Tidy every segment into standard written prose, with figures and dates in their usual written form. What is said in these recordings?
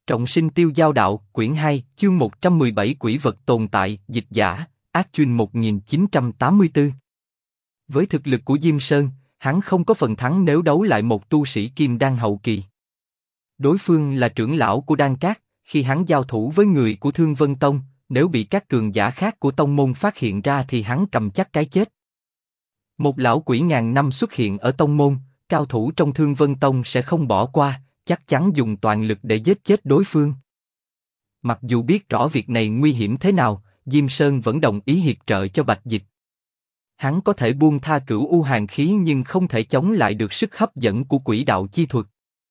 Trọng sinh tiêu giao đạo, quyển 2, chương 117 quỷ vật tồn tại, dịch giả, Ác Chuyên 1984. Với thực lực của Diêm Sơn, hắn không có phần thắng nếu đấu lại một tu sĩ kim đan hậu kỳ. Đối phương là trưởng lão của Đan Cát, khi hắn giao thủ với người của Thương Vân Tông, nếu bị các cường giả khác của tông môn phát hiện ra thì hắn cầm chắc cái chết. Một lão quỷ ngàn năm xuất hiện ở tông môn, cao thủ trong Thương Vân Tông sẽ không bỏ qua, chắc chắn dùng toàn lực để giết chết đối phương. Mặc dù biết rõ việc này nguy hiểm thế nào, Diêm Sơn vẫn đồng ý hiệp trợ cho Bạch Dịch. Hắn có thể buông tha Cửu U Hàn Khí nhưng không thể chống lại được sức hấp dẫn của quỷ đạo chi thuật.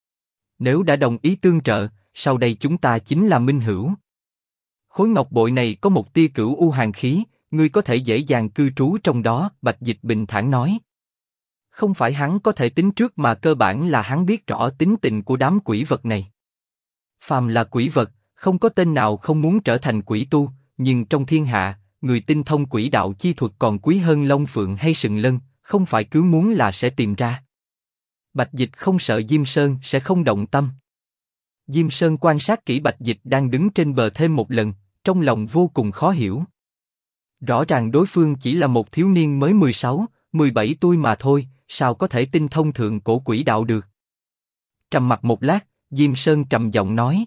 Nếu đã đồng ý tương trợ, sau đây chúng ta chính là minh hữu. Khối ngọc bội này có một tia Cửu U Hàn Khí, ngươi có thể dễ dàng cư trú trong đó, Bạch Dịch bình thản nói. Không phải hắn có thể tính trước mà cơ bản là hắn biết rõ tính tình của đám quỷ vật này. Phàm là quỷ vật, không có tên nào không muốn trở thành quỷ tu, nhưng trong thiên hạ, người tinh thông quỷ đạo chi thuật còn quý hơn Long Phượng hay Sừng Lân, không phải cứ muốn là sẽ tìm ra. Bạch Dịch không sợ Diêm Sơn sẽ không động tâm. Diêm Sơn quan sát kỹ Bạch Dịch đang đứng trên bờ thêm một lần, trong lòng vô cùng khó hiểu. Rõ ràng đối phương chỉ là một thiếu niên mới 16, 17 tuổi mà thôi, sao có thể tinh thông thượng cổ quỷ đạo được? Trầm mặc một lát, Diêm Sơn trầm giọng nói: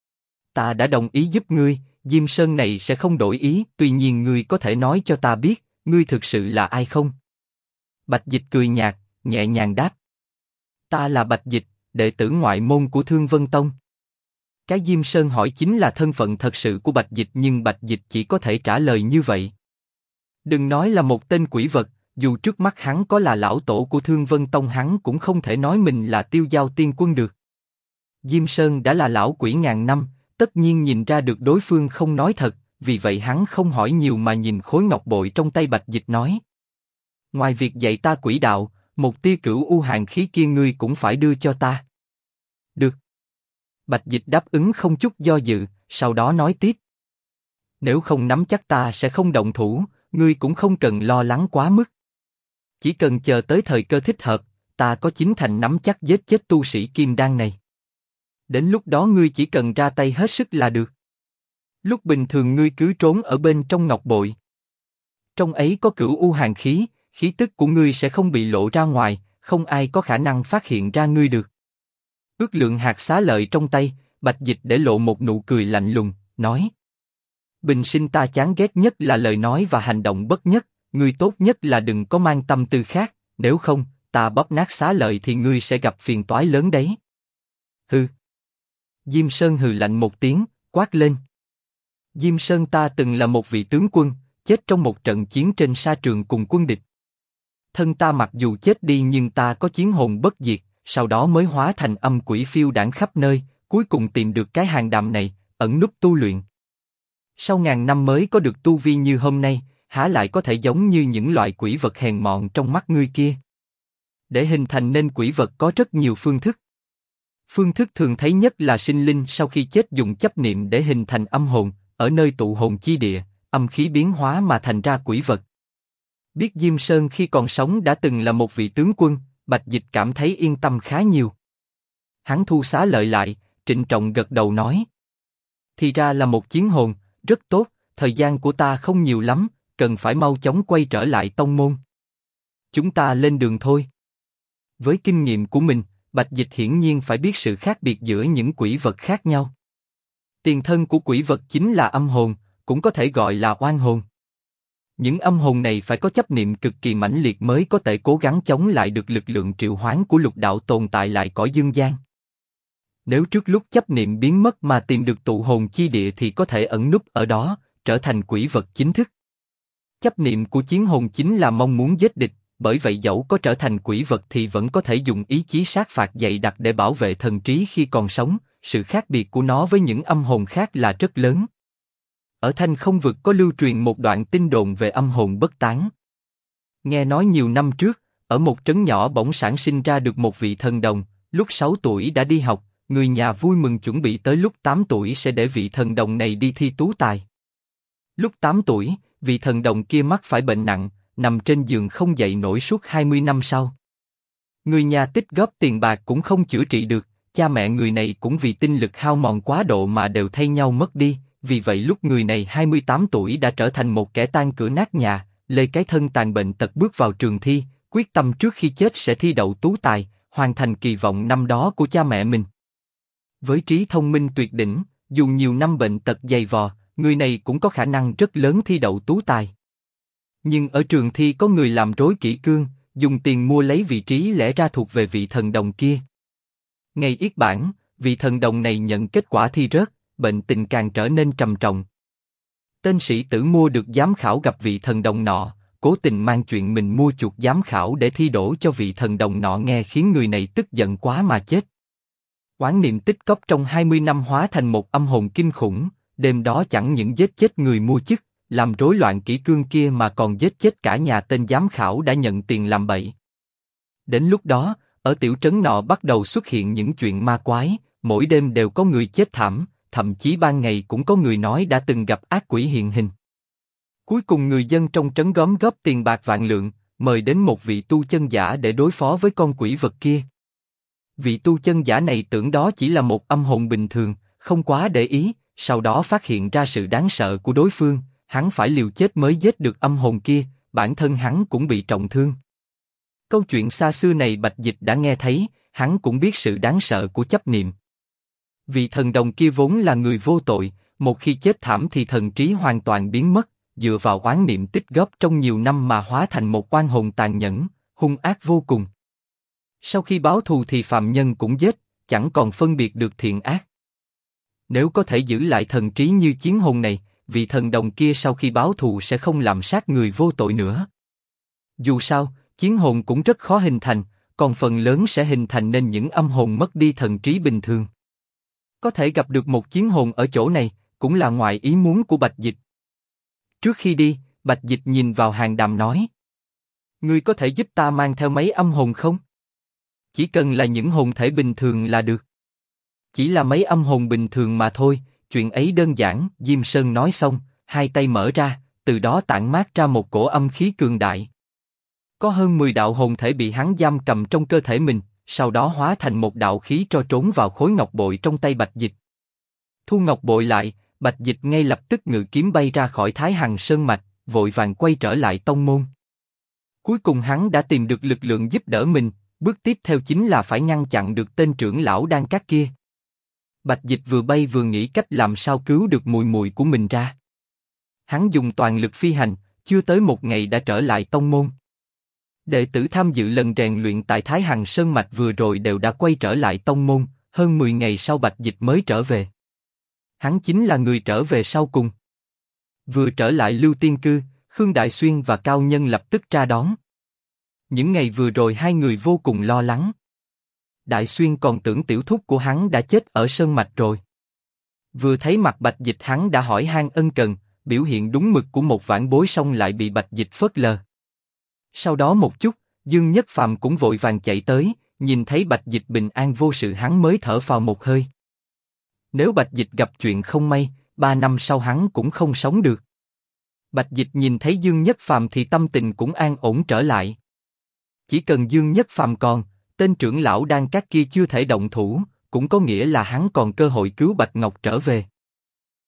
Ta đã đồng ý giúp ngươi, Diêm Sơn này sẽ không đổi ý, tuy nhiên ngươi có thể nói cho ta biết, ngươi thực sự là ai không? Bạch Dịch cười nhạt, nhẹ nhàng đáp: Ta là Bạch Dịch, đệ tử ngoại môn của Thương Vân Tông. Cái Diêm Sơn hỏi chính là thân phận thật sự của Bạch Dịch, nhưng Bạch Dịch chỉ có thể trả lời như vậy. Đừng nói là một tên quỷ vật, dù trước mắt hắn có là lão tổ của Thương Vân Tông hắn cũng không thể nói mình là Tiêu Giao Tiên Quân được. Diêm Sơn đã là lão quỷ ngàn năm, tất nhiên nhìn ra được đối phương không nói thật, vì vậy hắn không hỏi nhiều mà nhìn khối ngọc bội trong tay Bạch Dịch nói: Ngoài việc dạy ta quỷ đạo, một tia Cửu U Hàn Khí kia ngươi cũng phải đưa cho ta. Được. Bạch Dịch đáp ứng không chút do dự, sau đó nói tiếp: Nếu không nắm chắc ta sẽ không động thủ, ngươi cũng không cần lo lắng quá mức. Chỉ cần chờ tới thời cơ thích hợp, ta có chín thành nắm chắc giết chết tu sĩ kim đan này. Đến lúc đó ngươi chỉ cần ra tay hết sức là được. Lúc bình thường ngươi cứ trốn ở bên trong ngọc bội. Trong ấy có Cửu U Hàn Khí, khí tức của ngươi sẽ không bị lộ ra ngoài, không ai có khả năng phát hiện ra ngươi được. Ước lượng hạt xá lợi trong tay, Bạch Dịch để lộ một nụ cười lạnh lùng, nói: Bình sinh ta chán ghét nhất là lời nói và hành động bất nhất, ngươi tốt nhất là đừng có mang tâm tư khác, nếu không, ta bóp nát xá lợi thì ngươi sẽ gặp phiền toái lớn đấy. Hừ. Diêm Sơn hừ lạnh một tiếng, quát lên: Diêm Sơn ta từng là một vị tướng quân, chết trong một trận chiến trên sa trường cùng quân địch. Thân ta mặc dù chết đi nhưng ta có chiến hồn bất diệt, sau đó mới hóa thành âm quỷ phiêu đãng khắp nơi, cuối cùng tìm được cái hang đàm này, ẩn núp tu luyện. Sau ngàn năm mới có được tu vi như hôm nay, há lại có thể giống như những loại quỷ vật hèn mọn trong mắt ngươi kia. Để hình thành nên quỷ vật có rất nhiều phương thức. Phương thức thường thấy nhất là sinh linh sau khi chết dùng chấp niệm để hình thành âm hồn, ở nơi tụ hồn chi địa, âm khí biến hóa mà thành ra quỷ vật. Biết Diêm Sơn khi còn sống đã từng là một vị tướng quân, Bạch Dịch cảm thấy yên tâm khá nhiều. Hắn thu xá lợi lại, trịnh trọng gật đầu nói: Thì ra là một chiến hồn, rất tốt, thời gian của ta không nhiều lắm, cần phải mau chóng quay trở lại tông môn. Chúng ta lên đường thôi. Với kinh nghiệm của mình, Bạch Dịch hiển nhiên phải biết sự khác biệt giữa những quỷ vật khác nhau. Tiền thân của quỷ vật chính là âm hồn, cũng có thể gọi là oan hồn. Những âm hồn này phải có chấp niệm cực kỳ mãnh liệt mới có thể cố gắng chống lại được lực lượng triệu hoán của lục đạo tồn tại lại cõi dương gian. Nếu trước lúc chấp niệm biến mất mà tìm được tụ hồn chi địa thì có thể ẩn núp ở đó, trở thành quỷ vật chính thức. Chấp niệm của chiến hồn chính là mong muốn giết địch, bởi vậy dẫu có trở thành quỷ vật thì vẫn có thể dùng ý chí sát phạt dày đặc để bảo vệ thần trí khi còn sống, sự khác biệt của nó với những âm hồn khác là rất lớn. Ở Thanh Không Vực có lưu truyền một đoạn tin đồn về âm hồn bất tán. Nghe nói nhiều năm trước, ở một trấn nhỏ bỗng sản sinh ra được một vị thần đồng, lúc 6 tuổi đã đi học, người nhà vui mừng chuẩn bị tới lúc 8 tuổi sẽ để vị thần đồng này đi thi tú tài. Lúc 8 tuổi, vị thần đồng kia mắc phải bệnh nặng, nằm trên giường không dậy nổi suốt 20 năm sau. Người nhà tích góp tiền bạc cũng không chữa trị được, cha mẹ người này cũng vì tinh lực hao mòn quá độ mà đều thay nhau mất đi, vì vậy lúc người này 28 tuổi đã trở thành một kẻ tan cửa nát nhà, lê cái thân tàn bệnh tật bước vào trường thi, quyết tâm trước khi chết sẽ thi đậu tú tài, hoàn thành kỳ vọng năm đó của cha mẹ mình. Với trí thông minh tuyệt đỉnh, dù nhiều năm bệnh tật dày vò, người này cũng có khả năng rất lớn thi đậu tú tài. Nhưng ở trường thi có người làm rối kỷ cương, dùng tiền mua lấy vị trí lẽ ra thuộc về vị thần đồng kia. Ngày yết bản, vị thần đồng này nhận kết quả thi rớt, bệnh tình càng trở nên trầm trọng. Tên sĩ tử mua được giám khảo gặp vị thần đồng nọ, cố tình mang chuyện mình mua chuộc giám khảo để thi đỗ cho vị thần đồng nọ nghe khiến người này tức giận quá mà chết. Oán niệm tích cóp trong 20 năm hóa thành một âm hồn kinh khủng, đêm đó chẳng những giết chết người mua chức, làm rối loạn kỷ cương kia mà còn giết chết cả nhà tên giám khảo đã nhận tiền làm bậy. Đến lúc đó, ở tiểu trấn nọ bắt đầu xuất hiện những chuyện ma quái, mỗi đêm đều có người chết thảm, thậm chí ban ngày cũng có người nói đã từng gặp ác quỷ hiện hình. Cuối cùng người dân trong trấn gom góp tiền bạc vạn lượng, mời đến một vị tu chân giả để đối phó với con quỷ vật kia. Vị tu chân giả này tưởng đó chỉ là một âm hồn bình thường, không quá để ý, sau đó phát hiện ra sự đáng sợ của đối phương, hắn phải liều chết mới giết được âm hồn kia, bản thân hắn cũng bị trọng thương. Câu chuyện xa xưa này Bạch Dịch đã nghe thấy, hắn cũng biết sự đáng sợ của chấp niệm. Vị thần đồng kia vốn là người vô tội, một khi chết thảm thì thần trí hoàn toàn biến mất, dựa vào oán niệm tích góp trong nhiều năm mà hóa thành một oan hồn tàn nhẫn, hung ác vô cùng. Sau khi báo thù thì phạm nhân cũng giết, chẳng còn phân biệt được thiện ác. Nếu có thể giữ lại thần trí như chiến hồn này, vị thần đồng kia sau khi báo thù sẽ không làm sát người vô tội nữa. Dù sao, chiến hồn cũng rất khó hình thành, còn phần lớn sẽ hình thành nên những âm hồn mất đi thần trí bình thường. Có thể gặp được một chiến hồn ở chỗ này, cũng là ngoài ý muốn của Bạch Dịch. Trước khi đi, Bạch Dịch nhìn vào Hàn Đàm nói: "Ngươi có thể giúp ta mang theo mấy âm hồn không? Chỉ cần là những hồn thể bình thường là được." "Chỉ là mấy âm hồn bình thường mà thôi, chuyện ấy đơn giản." Diêm Sơn nói xong, hai tay mở ra, từ đó tản mát ra một cổ âm khí cường đại. Có hơn 10 đạo hồn thể bị hắn giam cầm trong cơ thể mình, sau đó hóa thành một đạo khí tro trốn vào khối ngọc bội trong tay Bạch Dịch. Thu ngọc bội lại, Bạch Dịch ngay lập tức ngự kiếm bay ra khỏi Thái Hằng Sơn mạch, vội vàng quay trở lại tông môn. Cuối cùng hắn đã tìm được lực lượng giúp đỡ mình, bước tiếp theo chính là phải ngăn chặn được tên trưởng lão đan cát kia. Bạch Dịch vừa bay vừa nghĩ cách làm sao cứu được mùi mùi của mình ra. Hắn dùng toàn lực phi hành, chưa tới một ngày đã trở lại tông môn. Đệ tử tham dự lần rèn luyện tại Thái Hằng Sơn mạch vừa rồi đều đã quay trở lại tông môn, hơn 10 ngày sau Bạch Dịch mới trở về. Hắn chính là người trở về sau cùng. Vừa trở lại Lưu Tiên Cư, Khương Đại Xuyên và Cao Nhân lập tức ra đón. Những ngày vừa rồi hai người vô cùng lo lắng. Đại Xuyên còn tưởng tiểu thúc của hắn đã chết ở Sơn mạch rồi. Vừa thấy mặt Bạch Dịch hắn đã hỏi han ân cần, biểu hiện đúng mực của một vãn bối xong lại bị Bạch Dịch phớt lờ. Sau đó một chút, Dương Nhất Phàm cũng vội vàng chạy tới, nhìn thấy Bạch Dịch bình an vô sự hắn mới thở phào một hơi. Nếu Bạch Dịch gặp chuyện không may, 3 năm sau hắn cũng không sống được. Bạch Dịch nhìn thấy Dương Nhất Phàm thì tâm tình cũng an ổn trở lại. Chỉ cần Dương Nhất Phàm còn, tên trưởng lão đan cát kia chưa thể động thủ, cũng có nghĩa là hắn còn cơ hội cứu Bạch Ngọc trở về.